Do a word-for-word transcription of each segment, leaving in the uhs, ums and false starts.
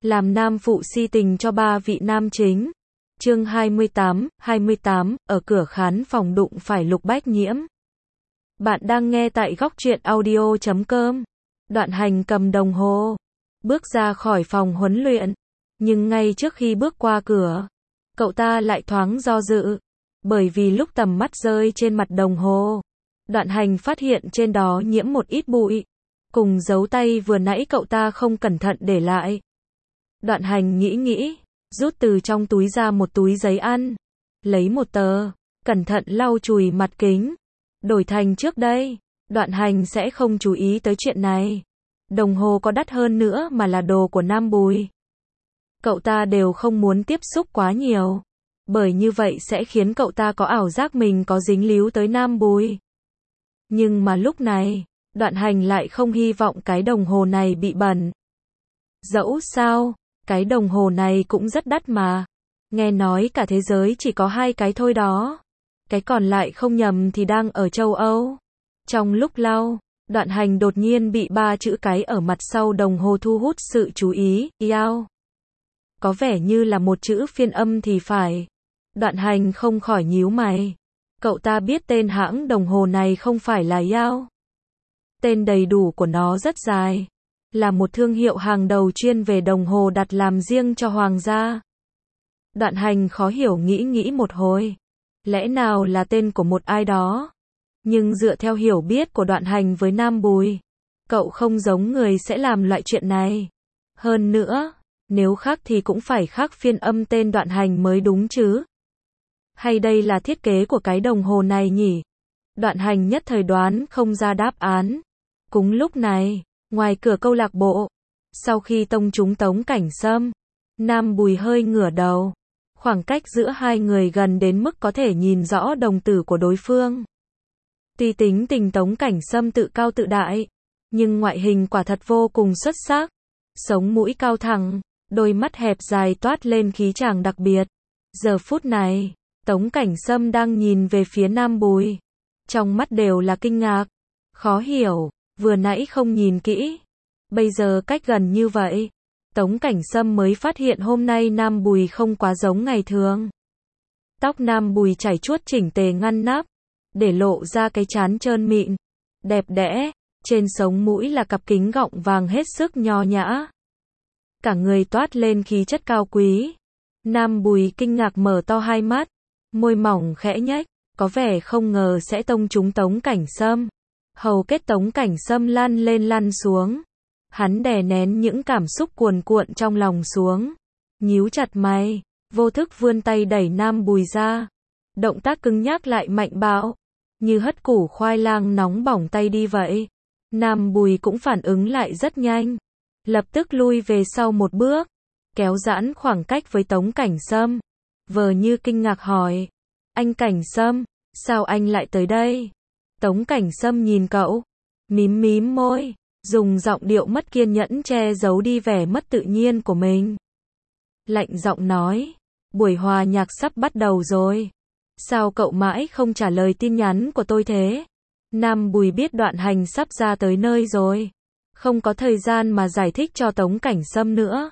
làm nam phụ si tình cho ba vị nam chính. Chương hai mươi tám, hai mươi tám, ở cửa khán phòng đụng phải Lục Bách Nhiễm. Bạn đang nghe tại góc truyện audio chấm com. Đoạn Hành cầm đồng hồ, bước ra khỏi phòng huấn luyện, nhưng ngay trước khi bước qua cửa, cậu ta lại thoáng do dự, bởi vì lúc tầm mắt rơi trên mặt đồng hồ, Đoạn Hành phát hiện trên đó nhiễm một ít bụi, cùng dấu tay vừa nãy cậu ta không cẩn thận để lại. Đoạn Hành nghĩ nghĩ, rút từ trong túi ra một túi giấy ăn, lấy một tờ, cẩn thận lau chùi mặt kính. Đổi thành trước đây, Đoạn Hành sẽ không chú ý tới chuyện này. Đồng hồ có đắt hơn nữa mà là đồ của Nam Bùi. Cậu ta đều không muốn tiếp xúc quá nhiều, bởi như vậy sẽ khiến cậu ta có ảo giác mình có dính líu tới Nam Bùi. Nhưng mà lúc này, Đoạn Hành lại không hy vọng cái đồng hồ này bị bẩn. Dẫu sao, cái đồng hồ này cũng rất đắt mà. Nghe nói cả thế giới chỉ có hai cái thôi đó. Cái còn lại không nhầm thì đang ở châu Âu. Trong lúc lau, Đoạn Hành đột nhiên bị ba chữ cái ở mặt sau đồng hồ thu hút sự chú ý, Yao. Có vẻ như là một chữ phiên âm thì phải. Đoạn Hành không khỏi nhíu mày. Cậu ta biết tên hãng đồng hồ này không phải là Yao. Tên đầy đủ của nó rất dài. Là một thương hiệu hàng đầu chuyên về đồng hồ đặt làm riêng cho hoàng gia. Đoạn Hành khó hiểu nghĩ nghĩ một hồi. Lẽ nào là tên của một ai đó? Nhưng dựa theo hiểu biết của Đoạn Hành với Nam Bùi, cậu không giống người sẽ làm loại chuyện này. Hơn nữa, nếu khác thì cũng phải khác phiên âm tên Đoạn Hành mới đúng chứ. Hay đây là thiết kế của cái đồng hồ này nhỉ? Đoạn Hành nhất thời đoán không ra đáp án. Cùng lúc này, ngoài cửa câu lạc bộ, sau khi tông trúng Tống Cảnh Sâm, Nam Bùi hơi ngửa đầu. Khoảng cách giữa hai người gần đến mức có thể nhìn rõ đồng tử của đối phương. Tuy tính tình Tống Cảnh Sâm tự cao tự đại, nhưng ngoại hình quả thật vô cùng xuất sắc. Sống mũi cao thẳng, đôi mắt hẹp dài toát lên khí chàng đặc biệt. Giờ phút này, Tống Cảnh Sâm đang nhìn về phía Nam Bùi. Trong mắt đều là kinh ngạc, khó hiểu, vừa nãy không nhìn kỹ. Bây giờ cách gần như vậy, Tống Cảnh Sâm mới phát hiện hôm nay Nam Bùi không quá giống ngày thường. Tóc Nam Bùi chảy chuốt chỉnh tề ngăn nắp, để lộ ra cái trán trơn mịn, đẹp đẽ, trên sống mũi là cặp kính gọng vàng hết sức nho nhã. Cả người toát lên khí chất cao quý. Nam Bùi kinh ngạc mở to hai mắt, môi mỏng khẽ nhếch, có vẻ không ngờ sẽ tông trúng Tống Cảnh Sâm. Hầu kết Tống Cảnh Sâm lăn lên lăn xuống. Hắn đè nén những cảm xúc cuồn cuộn trong lòng xuống, nhíu chặt mày, vô thức vươn tay đẩy Nam Bùi ra. Động tác cứng nhắc lại mạnh bạo, như hất củ khoai lang nóng bỏng tay đi vậy. Nam Bùi cũng phản ứng lại rất nhanh, lập tức lui về sau một bước, kéo giãn khoảng cách với Tống Cảnh Sâm, vờ như kinh ngạc hỏi: "Anh Cảnh Sâm, sao anh lại tới đây?" Tống Cảnh Sâm nhìn cậu, mím mím môi, dùng giọng điệu mất kiên nhẫn che giấu đi vẻ mất tự nhiên của mình. Lạnh giọng nói: "Buổi hòa nhạc sắp bắt đầu rồi. Sao cậu mãi không trả lời tin nhắn của tôi thế?" Nam Bùi biết Đoạn Hành sắp ra tới nơi rồi, không có thời gian mà giải thích cho Tống Cảnh Sâm nữa,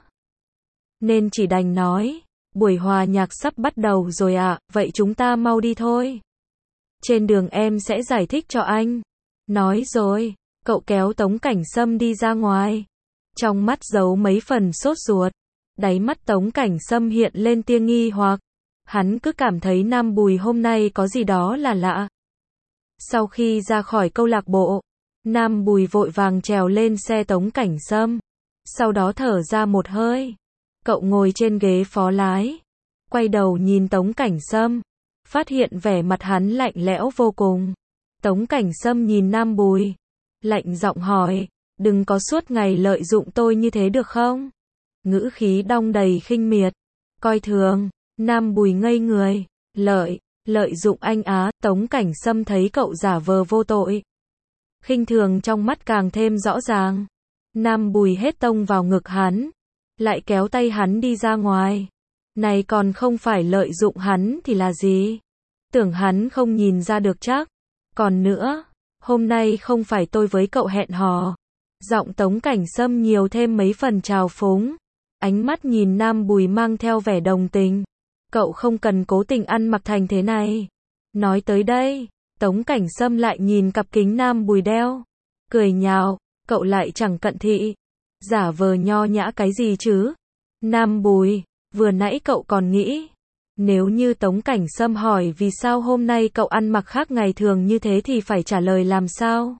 nên chỉ đành nói: "Buổi hòa nhạc sắp bắt đầu rồi ạ, à, vậy chúng ta mau đi thôi. Trên đường em sẽ giải thích cho anh." Nói rồi, cậu kéo Tống Cảnh Sâm đi ra ngoài. Trong mắt giấu mấy phần sốt ruột. Đáy mắt Tống Cảnh Sâm hiện lên tia nghi hoặc. Hắn cứ cảm thấy Nam Bùi hôm nay có gì đó là lạ. Sau khi ra khỏi câu lạc bộ, Nam Bùi vội vàng trèo lên xe Tống Cảnh Sâm. Sau đó thở ra một hơi. Cậu ngồi trên ghế phó lái, quay đầu nhìn Tống Cảnh Sâm, phát hiện vẻ mặt hắn lạnh lẽo vô cùng. Tống Cảnh Sâm nhìn Nam Bùi, lạnh giọng hỏi: "Đừng có suốt ngày lợi dụng tôi như thế được không?" Ngữ khí đong đầy khinh miệt, coi thường. Nam Bùi ngây người. Lợi, lợi dụng anh á? Tống Cảnh Sâm thấy cậu giả vờ vô tội, khinh thường trong mắt càng thêm rõ ràng. Nam Bùi hết tông vào ngực hắn, lại kéo tay hắn đi ra ngoài. Này còn không phải lợi dụng hắn thì là gì? Tưởng hắn không nhìn ra được chắc. Còn nữa, hôm nay không phải tôi với cậu hẹn hò. Giọng Tống Cảnh Sâm nhiều thêm mấy phần trào phúng. Ánh mắt nhìn Nam Bùi mang theo vẻ đồng tình. Cậu không cần cố tình ăn mặc thành thế này. Nói tới đây, Tống Cảnh Sâm lại nhìn cặp kính Nam Bùi đeo. Cười nhạo, cậu lại chẳng cận thị. Giả vờ nho nhã cái gì chứ? Nam Bùi, vừa nãy cậu còn nghĩ. Nếu như Tống Cảnh Sâm hỏi vì sao hôm nay cậu ăn mặc khác ngày thường như thế thì phải trả lời làm sao?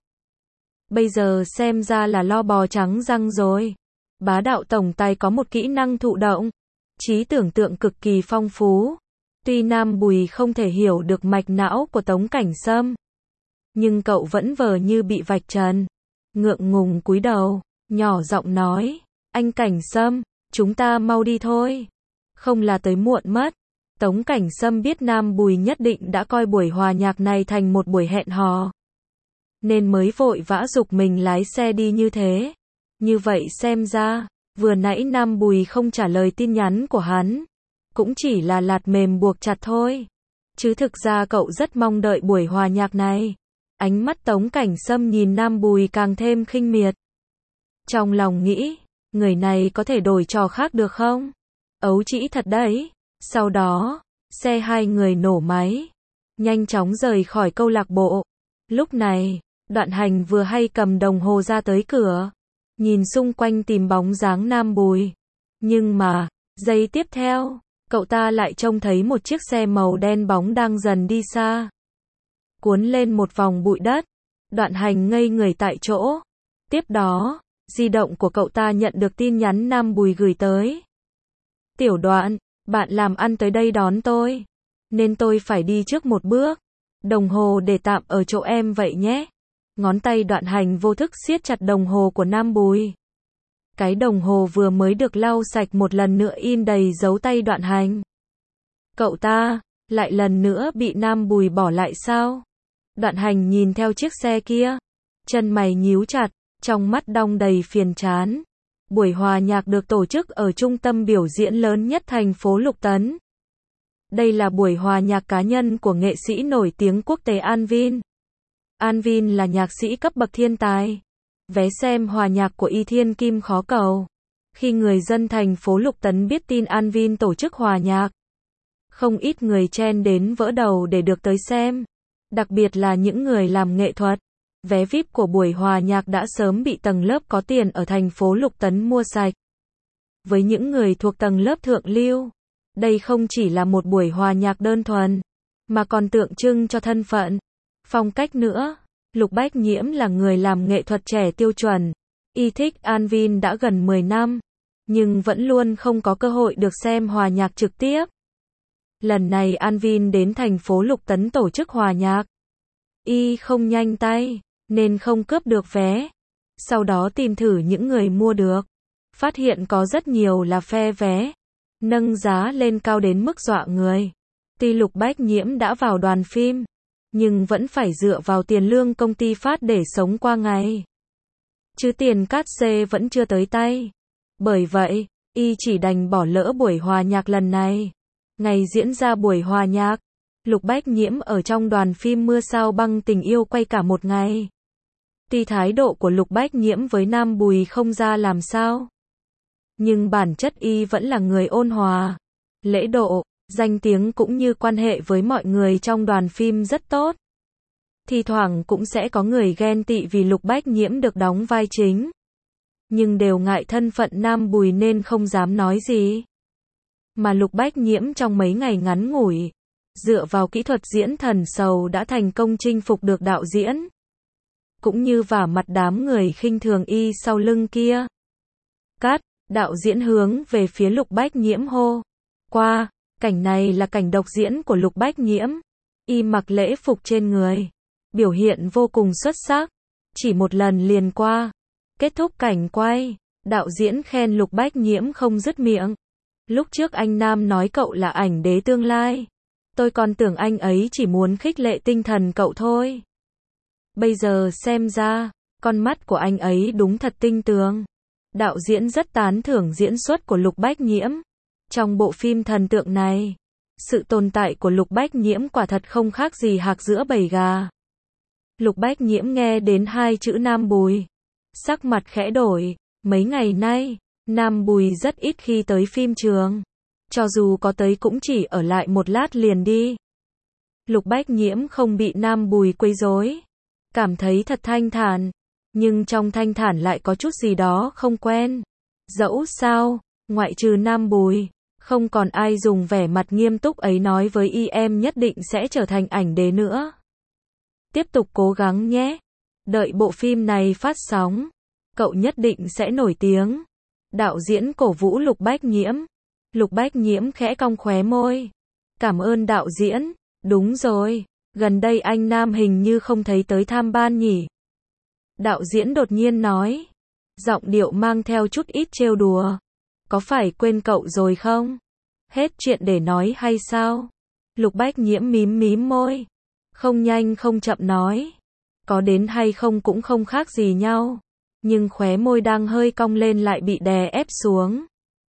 Bây giờ xem ra là lo bò trắng răng rồi. Bá đạo tổng tài có một kỹ năng thụ động, trí tưởng tượng cực kỳ phong phú. Tuy Nam Bùi không thể hiểu được mạch não của Tống Cảnh Sâm, nhưng cậu vẫn vờ như bị vạch trần. Ngượng ngùng cúi đầu, nhỏ giọng nói, anh Cảnh Sâm, chúng ta mau đi thôi. Không là tới muộn mất. Tống Cảnh Sâm biết Nam Bùi nhất định đã coi buổi hòa nhạc này thành một buổi hẹn hò, nên mới vội vã giục mình lái xe đi như thế. Như vậy xem ra, vừa nãy Nam Bùi không trả lời tin nhắn của hắn, cũng chỉ là lạt mềm buộc chặt thôi. Chứ thực ra cậu rất mong đợi buổi hòa nhạc này. Ánh mắt Tống Cảnh Sâm nhìn Nam Bùi càng thêm khinh miệt. Trong lòng nghĩ, người này có thể đổi trò khác được không? Ấu trĩ thật đấy. Sau đó, xe hai người nổ máy, nhanh chóng rời khỏi câu lạc bộ. Lúc này, Đoạn Hành vừa hay cầm đồng hồ ra tới cửa, nhìn xung quanh tìm bóng dáng Nam Bùi. Nhưng mà, giây tiếp theo, cậu ta lại trông thấy một chiếc xe màu đen bóng đang dần đi xa, cuốn lên một vòng bụi đất. Đoạn Hành ngây người tại chỗ. Tiếp đó, di động của cậu ta nhận được tin nhắn Nam Bùi gửi tới. Tiểu Đoạn, bạn làm ăn tới đây đón tôi, nên tôi phải đi trước một bước. Đồng hồ để tạm ở chỗ em vậy nhé. Ngón tay Đoạn Hành vô thức siết chặt đồng hồ của Nam Bùi. Cái đồng hồ vừa mới được lau sạch một lần nữa in đầy dấu tay Đoạn Hành. Cậu ta, lại lần nữa bị Nam Bùi bỏ lại sao? Đoạn Hành nhìn theo chiếc xe kia, chân mày nhíu chặt, trong mắt đong đầy phiền chán. Buổi hòa nhạc được tổ chức ở trung tâm biểu diễn lớn nhất thành phố Lục Tấn. Đây là buổi hòa nhạc cá nhân của nghệ sĩ nổi tiếng quốc tế An Vin. An Vin là nhạc sĩ cấp bậc thiên tài. Vé xem hòa nhạc của Y Thiên Kim khó cầu. Khi người dân thành phố Lục Tấn biết tin An Vin tổ chức hòa nhạc, không ít người chen đến vỡ đầu để được tới xem. Đặc biệt là những người làm nghệ thuật. Vé vi ai pi của buổi hòa nhạc đã sớm bị tầng lớp có tiền ở thành phố Lục Tấn mua sạch. Với những người thuộc tầng lớp thượng lưu, đây không chỉ là một buổi hòa nhạc đơn thuần, mà còn tượng trưng cho thân phận, phong cách nữa. Lục Bách Nhiễm là người làm nghệ thuật trẻ tiêu chuẩn. Y thích An Vin đã gần mười năm, nhưng vẫn luôn không có cơ hội được xem hòa nhạc trực tiếp. Lần này An Vin đến thành phố Lục Tấn tổ chức hòa nhạc. Y không nhanh tay, nên không cướp được vé. Sau đó tìm thử những người mua được. Phát hiện có rất nhiều là phe vé. Nâng giá lên cao đến mức dọa người. Tuy Lục Bách Nhiễm đã vào đoàn phim, nhưng vẫn phải dựa vào tiền lương công ty phát để sống qua ngày. Chứ tiền cát xê vẫn chưa tới tay. Bởi vậy, Y chỉ đành bỏ lỡ buổi hòa nhạc lần này. Ngày diễn ra buổi hòa nhạc, Lục Bách Nhiễm ở trong đoàn phim Mưa Sao Băng Tình Yêu quay cả một ngày. Tuy thái độ của Lục Bách Nhiễm với Nam Bùi không ra làm sao, nhưng bản chất Y vẫn là người ôn hòa, lễ độ, danh tiếng cũng như quan hệ với mọi người trong đoàn phim rất tốt. Thì thoảng cũng sẽ có người ghen tị vì Lục Bách Nhiễm được đóng vai chính, nhưng đều ngại thân phận Nam Bùi nên không dám nói gì. Mà Lục Bách Nhiễm trong mấy ngày ngắn ngủi, dựa vào kỹ thuật diễn thần sầu đã thành công chinh phục được đạo diễn, cũng như vả mặt đám người khinh thường Y sau lưng kia. Cắt, đạo diễn hướng về phía Lục Bách Nhiễm hô. Qua, cảnh này là cảnh độc diễn của Lục Bách Nhiễm. Y mặc lễ phục trên người, biểu hiện vô cùng xuất sắc. Chỉ một lần liền qua. Kết thúc cảnh quay, đạo diễn khen Lục Bách Nhiễm không dứt miệng. Lúc trước anh Nam nói cậu là ảnh đế tương lai. Tôi còn tưởng anh ấy chỉ muốn khích lệ tinh thần cậu thôi. Bây giờ xem ra, con mắt của anh ấy đúng thật tinh tường. Đạo diễn rất tán thưởng diễn xuất của Lục Bách Nhiễm. Trong bộ phim thần tượng này, sự tồn tại của Lục Bách Nhiễm quả thật không khác gì hạc giữa bầy gà. Lục Bách Nhiễm nghe đến hai chữ Nam Bùi, sắc mặt khẽ đổi. Mấy ngày nay, Nam Bùi rất ít khi tới phim trường. Cho dù có tới cũng chỉ ở lại một lát liền đi. Lục Bách Nhiễm không bị Nam Bùi quấy rối, cảm thấy thật thanh thản, nhưng trong thanh thản lại có chút gì đó không quen. Dẫu sao, ngoại trừ Nam Bùi, không còn ai dùng vẻ mặt nghiêm túc ấy nói với y em nhất định sẽ trở thành ảnh đế nữa. Tiếp tục cố gắng nhé. Đợi bộ phim này phát sóng, cậu nhất định sẽ nổi tiếng. Đạo diễn cổ vũ Lục Bách Nhiễm. Lục Bách Nhiễm khẽ cong khóe môi. Cảm ơn đạo diễn. Đúng rồi, gần đây anh Nam hình như không thấy tới tham ban nhỉ. Đạo diễn đột nhiên nói. Giọng điệu mang theo chút ít trêu đùa. Có phải quên cậu rồi không? Hết chuyện để nói hay sao? Lục Bách Nhiễm mím mím môi. Không nhanh không chậm nói. Có đến hay không cũng không khác gì nhau. Nhưng khóe môi đang hơi cong lên lại bị đè ép xuống.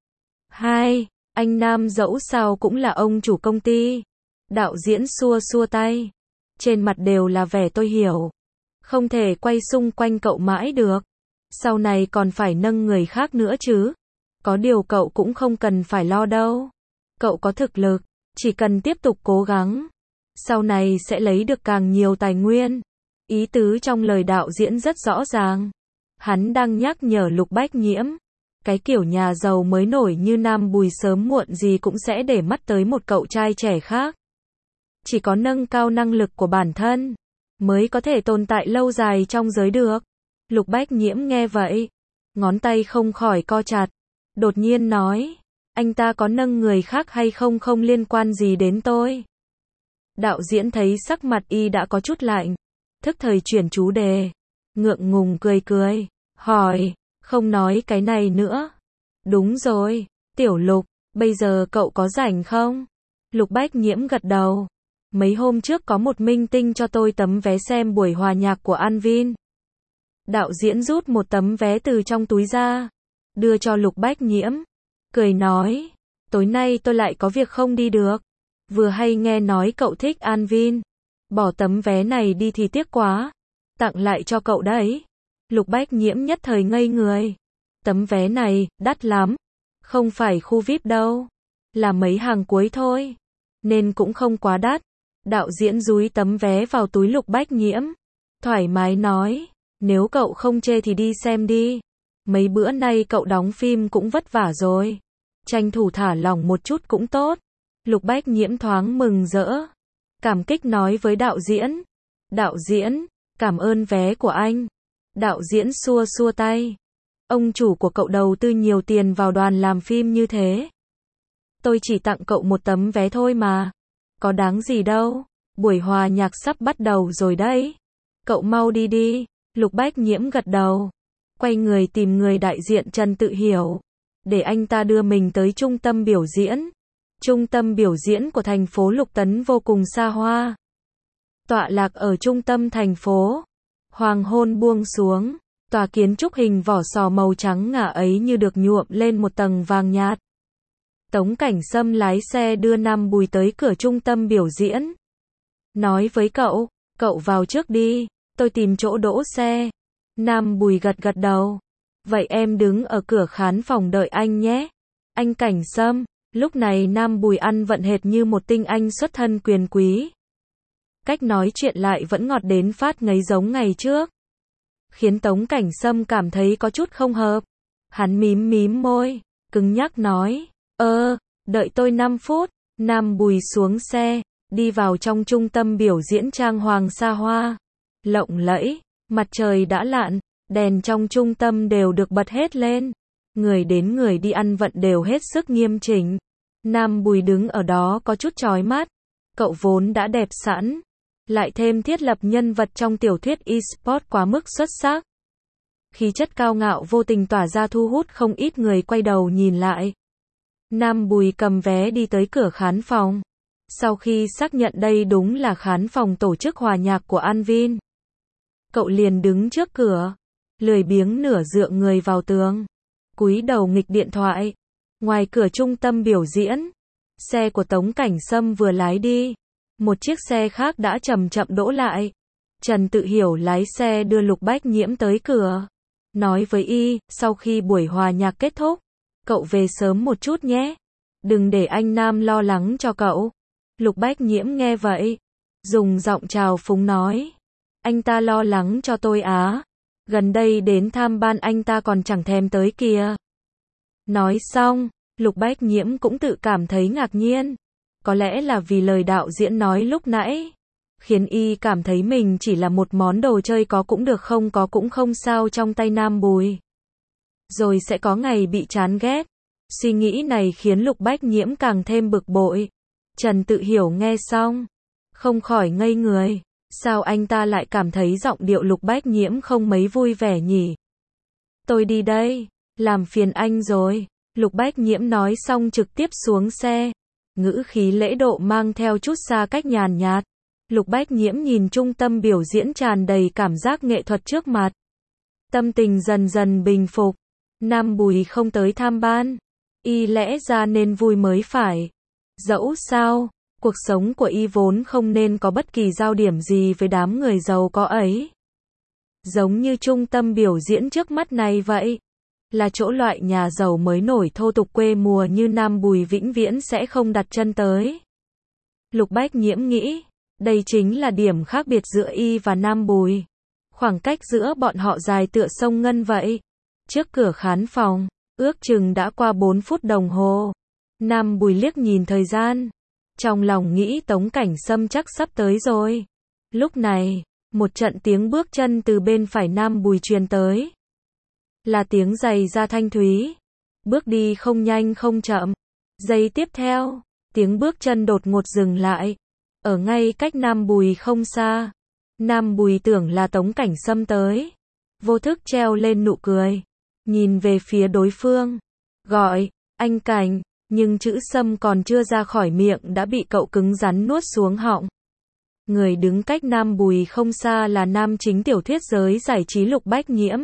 Hai, anh Nam dẫu sao cũng là ông chủ công ty. Đạo diễn xua xua tay. Trên mặt đều là vẻ tôi hiểu. Không thể quay xung quanh cậu mãi được. Sau này còn phải nâng người khác nữa chứ. Có điều cậu cũng không cần phải lo đâu. Cậu có thực lực, chỉ cần tiếp tục cố gắng. Sau này sẽ lấy được càng nhiều tài nguyên. Ý tứ trong lời đạo diễn rất rõ ràng. Hắn đang nhắc nhở Lục Bách Nhiễm. Cái kiểu nhà giàu mới nổi như Nam Bùi sớm muộn gì cũng sẽ để mắt tới một cậu trai trẻ khác. Chỉ có nâng cao năng lực của bản thân, mới có thể tồn tại lâu dài trong giới được. Lục Bách Nhiễm nghe vậy, ngón tay không khỏi co chặt. Đột nhiên nói, anh ta có nâng người khác hay không không liên quan gì đến tôi. Đạo diễn thấy sắc mặt y đã có chút lạnh, thức thời chuyển chủ đề, ngượng ngùng cười cười, hỏi, không nói cái này nữa. Đúng rồi, Tiểu Lục, bây giờ cậu có rảnh không? Lục Bách Nhiễm gật đầu. Mấy hôm trước có một minh tinh cho tôi tấm vé xem buổi hòa nhạc của An Vin. Đạo diễn rút một tấm vé từ trong túi ra, đưa cho Lục Bách Nhiễm, cười nói, tối nay tôi lại có việc không đi được. Vừa hay nghe nói cậu thích An Vin, bỏ tấm vé này đi thì tiếc quá, tặng lại cho cậu đấy. Lục Bách Nhiễm nhất thời ngây người. Tấm vé này, đắt lắm. Không phải khu vi ai pi đâu. Là mấy hàng cuối thôi. Nên cũng không quá đắt. Đạo diễn dúi tấm vé vào túi Lục Bách Nhiễm. Thoải mái nói. Nếu cậu không chê thì đi xem đi. Mấy bữa nay cậu đóng phim cũng vất vả rồi. Tranh thủ thả lỏng một chút cũng tốt. Lục Bách Nhiễm thoáng mừng rỡ. Cảm kích nói với đạo diễn. Đạo diễn, cảm ơn vé của anh. Đạo diễn xua xua tay. Ông chủ của cậu đầu tư nhiều tiền vào đoàn làm phim như thế. Tôi chỉ tặng cậu một tấm vé thôi mà. Có đáng gì đâu. Buổi hòa nhạc sắp bắt đầu rồi đấy. Cậu mau đi đi. Lục Bách Nhiễm gật đầu. Quay người tìm người đại diện Trần Tự Hiểu. Để anh ta đưa mình tới trung tâm biểu diễn. Trung tâm biểu diễn của thành phố Lục Tấn vô cùng xa hoa. Tọa lạc ở trung tâm thành phố. Hoàng hôn buông xuống. Tòa kiến trúc hình vỏ sò màu trắng ngà ấy như được nhuộm lên một tầng vàng nhạt. Tống Cảnh Sâm lái xe đưa Nam Bùi tới cửa trung tâm biểu diễn. Nói với cậu, cậu vào trước đi, tôi tìm chỗ đỗ xe. Nam Bùi gật gật đầu. Vậy em đứng ở cửa khán phòng đợi anh nhé. Anh Cảnh Sâm. Lúc này Nam Bùi ăn vận hệt như một tinh anh xuất thân quyền quý. Cách nói chuyện lại vẫn ngọt đến phát ngấy giống ngày trước. Khiến Tống Cảnh Sâm cảm thấy có chút không hợp. Hắn mím mím môi, cứng nhắc nói, ơ, đợi tôi năm phút. Nam Bùi xuống xe, đi vào trong trung tâm biểu diễn trang hoàng xa hoa. Lộng lẫy, mặt trời đã lặn, đèn trong trung tâm đều được bật hết lên. Người đến người đi ăn vận đều hết sức nghiêm chỉnh. Nam Bùi đứng ở đó có chút chói mắt. Cậu vốn đã đẹp sẵn. Lại thêm thiết lập nhân vật trong tiểu thuyết e-sport quá mức xuất sắc. Khí chất cao ngạo vô tình tỏa ra thu hút không ít người quay đầu nhìn lại. Nam Bùi cầm vé đi tới cửa khán phòng. Sau khi xác nhận đây đúng là khán phòng tổ chức hòa nhạc của An Vin. Cậu liền đứng trước cửa. Lười biếng nửa dựa người vào tường. Cúi đầu nghịch điện thoại. Ngoài cửa trung tâm biểu diễn. Xe của Tống Cảnh Sâm vừa lái đi. Một chiếc xe khác đã chậm chậm đỗ lại. Trần Tự Hiểu lái xe đưa Lục Bách Nhiễm tới cửa. Nói với y, sau khi buổi hòa nhạc kết thúc, cậu về sớm một chút nhé. Đừng để anh Nam lo lắng cho cậu. Lục Bách Nhiễm nghe vậy, dùng giọng trào phúng nói. Anh ta lo lắng cho tôi á? Gần đây đến tham ban anh ta còn chẳng thèm tới kìa. Nói xong, Lục Bách Nhiễm cũng tự cảm thấy ngạc nhiên. Có lẽ là vì lời đạo diễn nói lúc nãy, khiến y cảm thấy mình chỉ là một món đồ chơi có cũng được không có cũng không sao trong tay Nam Bùi. Rồi sẽ có ngày bị chán ghét. Suy nghĩ này khiến Lục Bách Nhiễm càng thêm bực bội. Trần Tự Hiểu nghe xong, không khỏi ngây người. Sao anh ta lại cảm thấy giọng điệu Lục Bách Nhiễm không mấy vui vẻ nhỉ? Tôi đi đây, làm phiền anh rồi. Lục Bách Nhiễm nói xong trực tiếp xuống xe. Ngữ khí lễ độ mang theo chút xa cách nhàn nhạt. Lục Bách Nhiễm nhìn trung tâm biểu diễn tràn đầy cảm giác nghệ thuật trước mặt. Tâm tình dần dần bình phục. Nam Bùi không tới tham ban, y lẽ ra nên vui mới phải. Dẫu sao, cuộc sống của y vốn không nên có bất kỳ giao điểm gì với đám người giàu có ấy. Giống như trung tâm biểu diễn trước mắt này vậy. Là chỗ loại nhà giàu mới nổi thô tục quê mùa như Nam Bùi vĩnh viễn sẽ không đặt chân tới. Lục Bách Nhiễm nghĩ, đây chính là điểm khác biệt giữa y và Nam Bùi. Khoảng cách giữa bọn họ dài tựa sông Ngân vậy. Trước cửa khán phòng, ước chừng đã qua bốn phút đồng hồ. Nam Bùi liếc nhìn thời gian. Trong lòng nghĩ Tống Cảnh Sâm chắc sắp tới rồi. Lúc này, một trận tiếng bước chân từ bên phải Nam Bùi truyền tới. Là tiếng giày da thanh thúy. Bước đi không nhanh không chậm. Giây tiếp theo, tiếng bước chân đột ngột dừng lại. Ở ngay cách Nam Bùi không xa. Nam Bùi tưởng là Tống Cảnh Sâm tới. Vô thức treo lên nụ cười. Nhìn về phía đối phương. Gọi, anh Cảnh. Nhưng chữ Sâm còn chưa ra khỏi miệng đã bị cậu cứng rắn nuốt xuống họng. Người đứng cách Nam Bùi không xa là nam chính tiểu thuyết giới giải trí Lục Bách Nhiễm.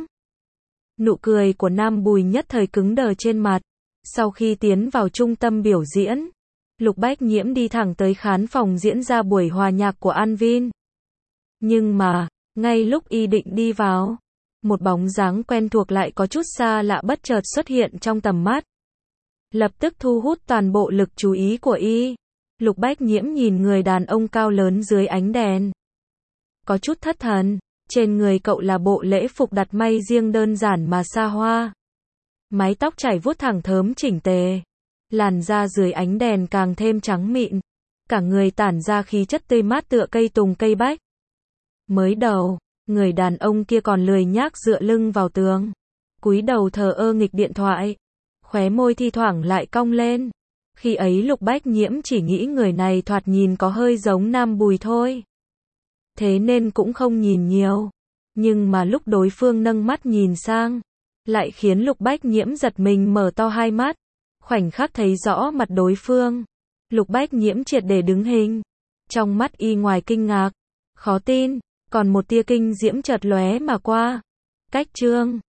Nụ cười của Nam Bùi nhất thời cứng đờ trên mặt. Sau khi tiến vào trung tâm biểu diễn, Lục Bách Nhiễm đi thẳng tới khán phòng diễn ra buổi hòa nhạc của An Vin. Nhưng mà, ngay lúc y định đi vào, một bóng dáng quen thuộc lại có chút xa lạ bất chợt xuất hiện trong tầm mắt. Lập tức thu hút toàn bộ lực chú ý của y. Lục Bách Nhiễm nhìn người đàn ông cao lớn dưới ánh đèn. Có chút thất thần. Trên người cậu là bộ lễ phục đặt may riêng đơn giản mà xa hoa. Mái tóc chảy vuốt thẳng thớm chỉnh tề. Làn da dưới ánh đèn càng thêm trắng mịn. Cả người tản ra khí chất tươi mát tựa cây tùng cây bách. Mới đầu, người đàn ông kia còn lười nhác dựa lưng vào tường. Cúi đầu thờ ơ nghịch điện thoại. Khóe môi thi thoảng lại cong lên. Khi ấy Lục Bách Nhiễm chỉ nghĩ người này thoạt nhìn có hơi giống Nam Bùi thôi. Thế nên cũng không nhìn nhiều. Nhưng mà lúc đối phương nâng mắt nhìn sang, lại khiến Lục Bách Nhiễm giật mình mở to hai mắt. Khoảnh khắc thấy rõ mặt đối phương, Lục Bách Nhiễm triệt để đứng hình. Trong mắt y ngoài kinh ngạc, khó tin, còn một tia kinh diễm chợt lóe mà qua. Cách Trương